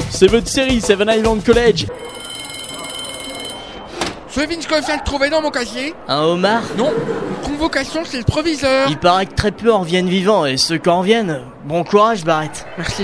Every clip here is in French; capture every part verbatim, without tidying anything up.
c'est votre série Seven Island College. Je devine ce que je viens de trouver dans mon casier. Un homard? Non, une convocation chez le proviseur. Il paraît que très peu en reviennent vivants, et ceux qui en reviennent, bon courage Barrett. Merci.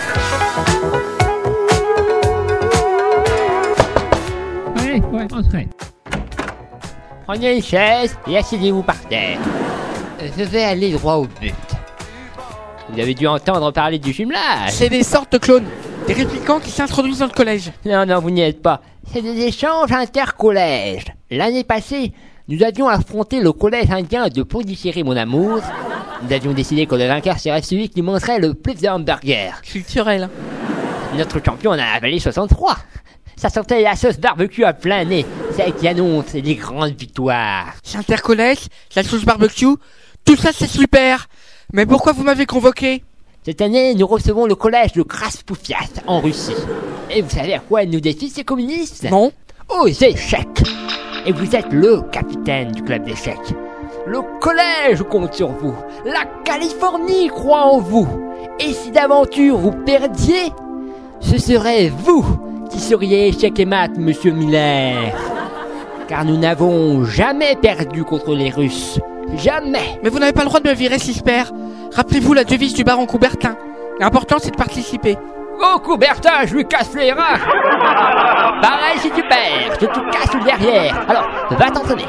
Ouais, ouais, entrez. Prenez une chaise et asseyez-vous par terre. Je vais aller droit au but. Vous avez dû entendre parler du jumelage. C'est des sortes de clones, des réplicants qui s'introduisent dans le collège. Non, non, vous n'y êtes pas. C'est des échanges intercollèges. L'année passée, nous avions affronté le collège indien de Pondichéry, mon amour. Nous avions décidé que le vainqueur serait celui qui mangerait le plus de hamburgers. Culturel. Notre champion en a avalé soixante-trois. Ça sentait la sauce barbecue à plein nez. C'est qui annonce des grandes victoires. C'est intercollège, la sauce barbecue, tout ça c'est super. Mais pourquoi vous m'avez convoqué? Cette année, nous recevons le collège de Kraspoufias en Russie. Et vous savez à quoi nous défient ces communistes? Non. Aux échecs. Et vous êtes le capitaine du club d'échecs. Le collège compte sur vous. La Californie croit en vous. Et si d'aventure vous perdiez, ce serait vous qui seriez échec et mat, monsieur Miller. Car nous n'avons jamais perdu contre les Russes. Jamais. Mais vous n'avez pas le droit de me virer si je perds. Rappelez-vous la devise du baron Coubertin. L'important c'est de participer. Oh Coubertin, je lui casse les reins. Pareil si tu perds, je te casse le derrière. Alors, va t'entraîner.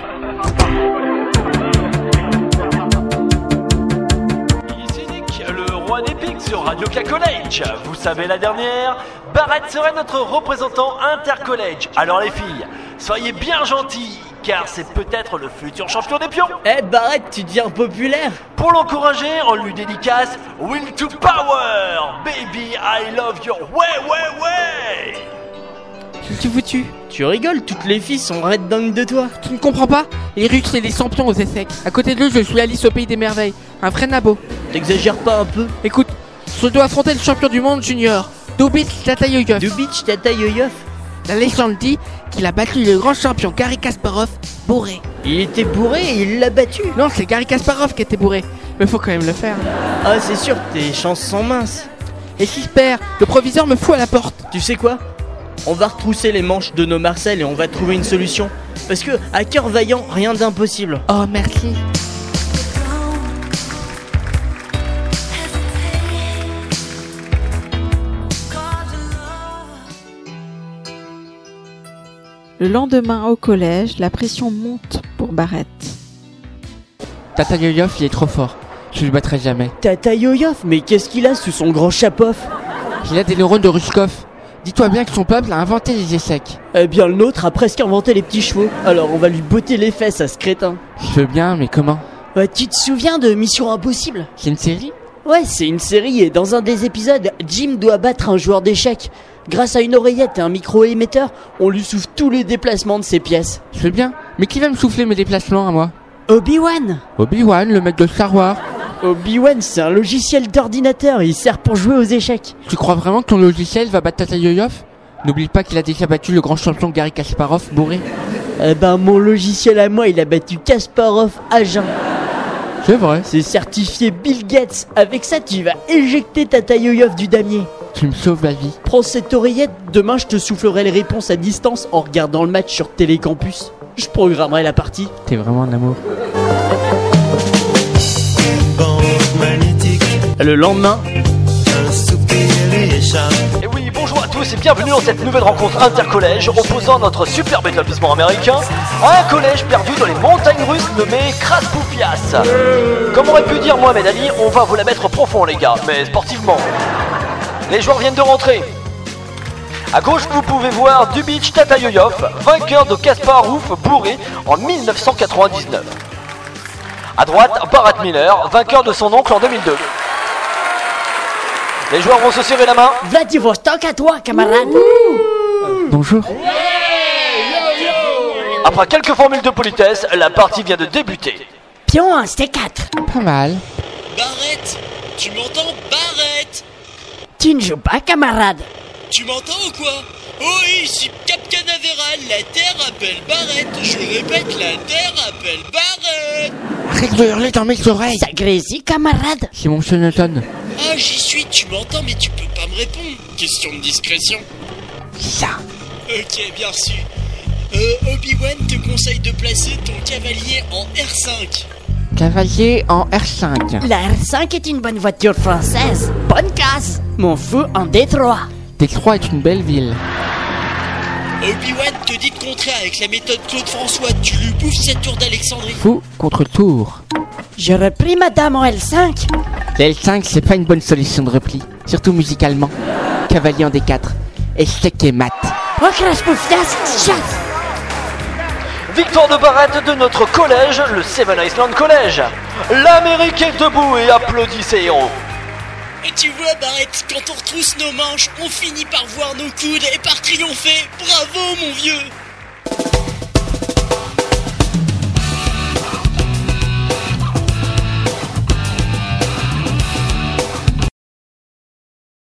Ici Nick, le roi des pics sur Radio K-College. Vous savez la dernière, Barrett serait notre représentant intercollege. Alors les filles, soyez bien gentilles, car c'est peut-être le futur champion des pions. Eh hey Barrett, tu deviens populaire. Pour l'encourager, on lui dédicace Will to Power, baby I love your way way way. Je suis foutu. Tu rigoles, toutes les filles sont raides dingues de toi. Tu ne comprends pas? Les Russes c'est les champions aux échecs. À côté d'eux, je suis Alice au pays des merveilles. Un vrai nabo. T'exagères pas un peu? Écoute, je dois affronter le champion du monde junior, Dubitch Tatayoyov. Dubitch Tatayoyov. La légende dit qu'il a battu le grand champion Garry Kasparov bourré. Il était bourré et il l'a battu. Non, c'est Garry Kasparov qui était bourré. Mais faut quand même le faire. Ah c'est sûr, tes chances sont minces. Et si je perds, le proviseur me fout à la porte. Tu sais quoi? On va retrousser les manches de nos Marcel et on va trouver une solution. Parce que, à cœur vaillant, rien d'impossible. Oh, merci. Le lendemain au collège, la pression monte pour Barrett. Tatayoyov, il est trop fort. Je le battrai jamais. Tatayoyov, mais qu'est-ce qu'il a sous son grand chapeau? Il a des neurones de Rushkov. Dis-toi bien que son peuple a inventé les échecs. Eh bien, le nôtre a presque inventé les petits chevaux. Alors, on va lui botter les fesses à ce crétin. Je veux bien, mais comment? Ouais, tu te souviens de Mission Impossible? C'est une série? Ouais, c'est une série et dans un des épisodes, Jim doit battre un joueur d'échecs. Grâce à une oreillette et un micro-émetteur, on lui souffle tous les déplacements de ses pièces. Je veux bien, mais qui va me souffler mes déplacements à moi? Obi-Wan. Obi-Wan, le mec de Star Wars. Obi-Wan, c'est un logiciel d'ordinateur, il sert pour jouer aux échecs. Tu crois vraiment que ton logiciel va battre Tatayoyov? N'oublie pas qu'il a déjà battu le grand champion Garry Kasparov bourré. Eh ben, mon logiciel à moi, il a battu Kasparov à jeun. C'est vrai. C'est certifié Bill Gates. Avec ça, tu vas éjecter Tatayoyov du damier. Tu me sauves la vie. Prends cette oreillette, demain je te soufflerai les réponses à distance en regardant le match sur Télécampus. Je programmerai la partie. T'es vraiment un amour. Le lendemain. Et oui, bonjour à tous et bienvenue dans cette nouvelle rencontre intercollège opposant notre superbe établissement américain à un collège perdu dans les montagnes russes nommé Kraspoufias. Comme aurait pu dire Mohamed Ali, on va vous la mettre profond les gars, mais sportivement. Les joueurs viennent de rentrer. À gauche, vous pouvez voir Dubitch Tatayoyov, vainqueur de Kasparov bourré en dix-neuf cent quatre-vingt-dix-neuf. À droite, Barrett Miller, vainqueur de son oncle en deux mille deux. Les joueurs vont se serrer la main. Vladivostok à toi, camarade. Bonjour. Après quelques formules de politesse, la partie vient de débuter. Pion un, c'était quatre. Pas mal. Barrett, tu m'entends, Barrett? Tu ne joues pas, camarade. Tu m'entends ou quoi? Oh oui, ici Cap Canaveral, la Terre appelle Barrett. Je répète, la Terre appelle Barrett. Arrête de hurler dans mes oreilles. Ça grésille, camarade. C'est mon Shonotone. Ah, j'y suis, tu m'entends, mais tu peux pas me répondre. Question de discrétion. Ça. Ok, bien reçu. Euh, Obi-Wan te conseille de placer ton cavalier en R cinq. Cavalier en R cinq. La R cinq est une bonne voiture française. Bonne case. Mon feu en Détroit. Détroit est une belle ville. Obi-Wan te dit de contrer avec la méthode Claude François. Tu lui bouffes cette tour d'Alexandrie. Fou contre tour. Je replie madame en L cinq. La L cinq, c'est pas une bonne solution de repli, surtout musicalement. Cavalier en D quatre. Échec et mat. Oh, crash poufias, chasse. Victoire de Barrett de notre collège, le Seven Island College. L'Amérique est debout et applaudit ses héros. Et tu vois, Barrett, quand on retrousse nos manches, on finit par voir nos coudes et par triompher. Bravo, mon vieux.